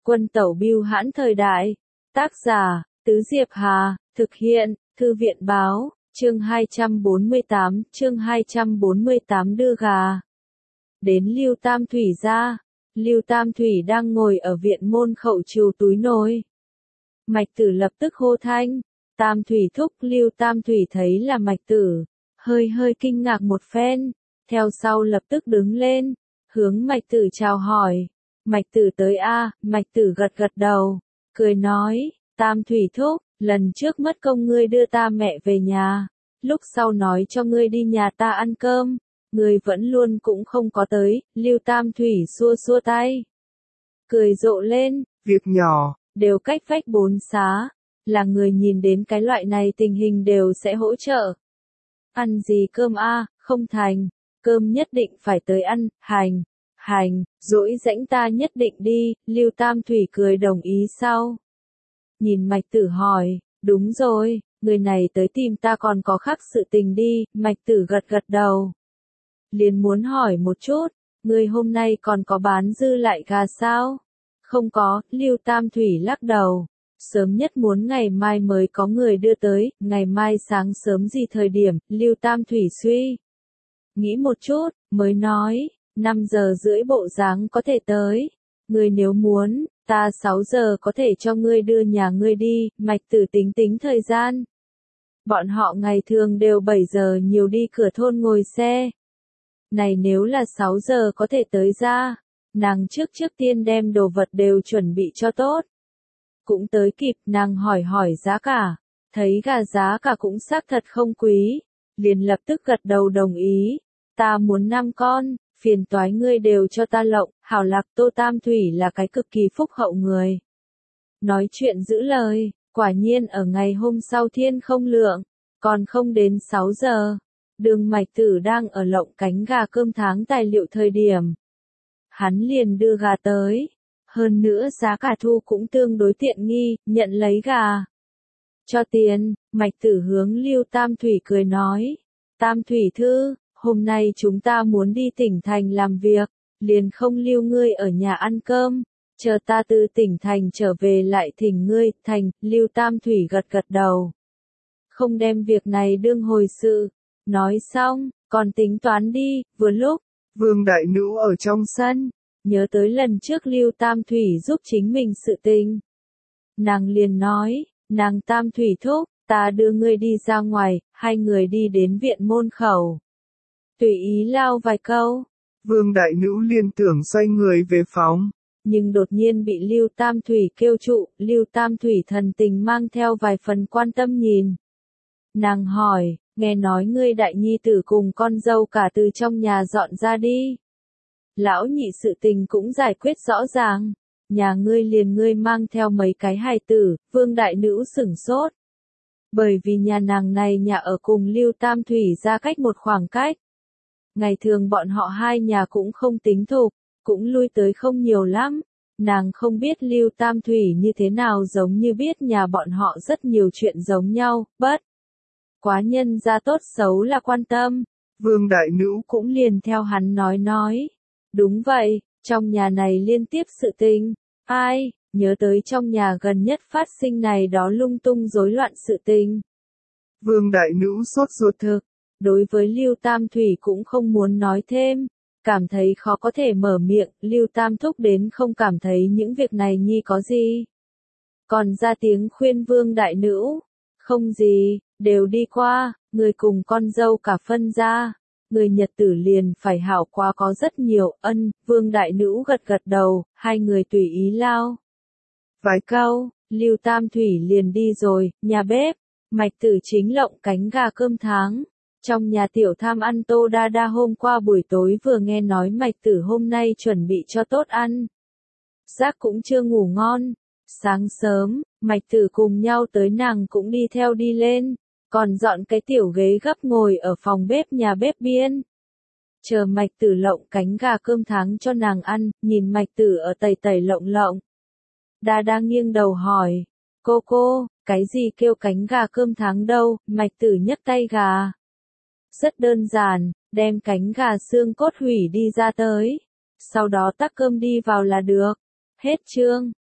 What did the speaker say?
Quân tẩu bưu hãn thời đại. Tác giả, Tứ Diệp Hà, thực hiện, Thư viện báo, chương 248 đưa gà. Đến Lưu Tam Thủy ra. Lưu Tam Thủy đang ngồi ở viện môn khẩu trù túi nồi. Mạch Tử lập tức hô thanh, Tam Thủy thúc. Lưu Tam Thủy thấy là Mạch Tử, hơi kinh ngạc một phen, theo sau lập tức đứng lên, hướng Mạch Tử chào hỏi. Mạch Tử tới a. Mạch Tử gật đầu, cười nói, Tam Thủy thúc, lần trước mất công ngươi đưa ta mẹ về nhà, lúc sau nói cho ngươi đi nhà ta ăn cơm, ngươi vẫn luôn cũng không có tới. Lưu Tam Thủy xua tay, cười rộ lên, việc nhỏ, đều cách vách bốn xá, là người nhìn đến cái loại này tình hình đều sẽ hỗ trợ. Ăn gì cơm a? Không thành, cơm nhất định phải tới ăn. Hành, dỗi rãnh ta nhất định đi. Lưu Tam Thủy cười đồng ý sau. Nhìn Mạch Tử hỏi, đúng rồi, người này tới tìm ta còn có khác sự tình đi. Mạch Tử gật đầu. Liền muốn hỏi một chút, người hôm nay còn có bán dư lại gà sao? Không có. Lưu Tam Thủy lắc đầu. Sớm nhất muốn ngày mai mới có người đưa tới. Ngày mai sáng sớm gì thời điểm? Lưu Tam Thủy suy nghĩ một chút, mới nói, 5 giờ rưỡi bộ dáng có thể tới. Ngươi nếu muốn, ta 6 giờ có thể cho ngươi đưa nhà ngươi đi. Mạch Tử tính thời gian. Bọn họ ngày thường đều 7 giờ nhiều đi cửa thôn ngồi xe. Này nếu là 6 giờ có thể tới ra, nàng trước tiên đem đồ vật đều chuẩn bị cho tốt. Cũng tới kịp. Nàng hỏi giá cả, thấy gà giá cả cũng xác thật không quý, liền lập tức gật đầu đồng ý. Ta muốn 5 con, phiền toái ngươi đều cho ta lộng. Hảo Lạc Tô Tam Thủy là cái cực kỳ phúc hậu người. Nói chuyện giữ lời, quả nhiên ở ngày hôm sau thiên không lượng, còn không đến 6 giờ. Đường Mạch Tử đang ở lộng cánh gà cơm tháng tài liệu thời điểm. Hắn liền đưa gà tới. Hơn nữa giá cả thu cũng tương đối tiện nghi, nhận lấy gà. Cho tiền. Mạch Tử hướng Lưu Tam Thủy cười nói. Tam Thủy thư, hôm nay chúng ta muốn đi tỉnh thành làm việc, liền không lưu ngươi ở nhà ăn cơm, chờ ta từ tỉnh thành trở về lại thỉnh ngươi. Thành. Lưu Tam Thủy gật đầu. Không đem việc này đương hồi sự. Nói xong, còn tính toán đi. Vừa lúc, Vương Đại Nữ ở trong sân, nhớ tới lần trước Lưu Tam Thủy giúp chính mình sự tình. Nàng liền nói, nàng Tam Thủy thúc, ta đưa ngươi đi ra ngoài. Hai người đi đến viện môn khẩu. Tùy ý lao vài câu. Vương Đại Nữ liên tưởng xoay người về phòng. Nhưng đột nhiên bị Lưu Tam Thủy kêu trụ. Lưu Tam Thủy thần tình mang theo vài phần quan tâm nhìn. Nàng hỏi, nghe nói ngươi đại nhi tử cùng con dâu cả từ trong nhà dọn ra đi. Lão nhị sự tình cũng giải quyết rõ ràng. Nhà ngươi liền ngươi mang theo mấy cái hài tử. Vương Đại Nữ sửng sốt. Bởi vì nhà nàng này nhà ở cùng Lưu Tam Thủy ra cách một khoảng cách. Ngày thường bọn họ hai nhà cũng không tính thục, cũng lui tới không nhiều lắm. Nàng không biết Lưu Tam Thủy như thế nào, giống như biết nhà bọn họ rất nhiều chuyện giống nhau. Bất quá nhân ra tốt xấu là quan tâm. Vương Đại Nữ cũng liền theo hắn nói. Đúng vậy, trong nhà này liên tiếp sự tình. Ai, nhớ tới trong nhà gần nhất phát sinh này đó lung tung rối loạn sự tình. Vương Đại Nữ sốt ruột thực. Đối với Lưu Tam Thủy cũng không muốn nói thêm. Cảm thấy khó có thể mở miệng. Lưu Tam thúc đến không cảm thấy những việc này nhi có gì. Còn ra tiếng khuyên Vương Đại Nữ. Không gì, đều đi qua. Người cùng con dâu cả phân ra. Người nhật tử liền phải hảo quá có rất nhiều. Ân. Vương Đại Nữ gật đầu. Hai người tùy ý lao vài câu. Lưu Tam Thủy liền đi rồi. Nhà bếp, Mạch Tử chính lộng cánh gà cơm tháng. Trong nhà tiểu tham ăn Tô Đa Đa hôm qua buổi tối vừa nghe nói Mạch Tử hôm nay chuẩn bị cho tốt ăn. Giác cũng chưa ngủ ngon. Sáng sớm, Mạch Tử cùng nhau tới, nàng cũng đi theo đi lên. Còn dọn cái tiểu ghế gấp ngồi ở phòng bếp nhà bếp biên. Chờ Mạch Tử lộng cánh gà cơm tháng cho nàng ăn, nhìn Mạch Tử ở tẩy lộng. Đa Đa nghiêng đầu hỏi. Cô, cái gì kêu cánh gà cơm tháng đâu? Mạch Tử nhấc tay gà. Rất đơn giản, đem cánh gà xương cốt hủy đi ra tới. Sau đó tắc cơm đi vào là được. Hết chương.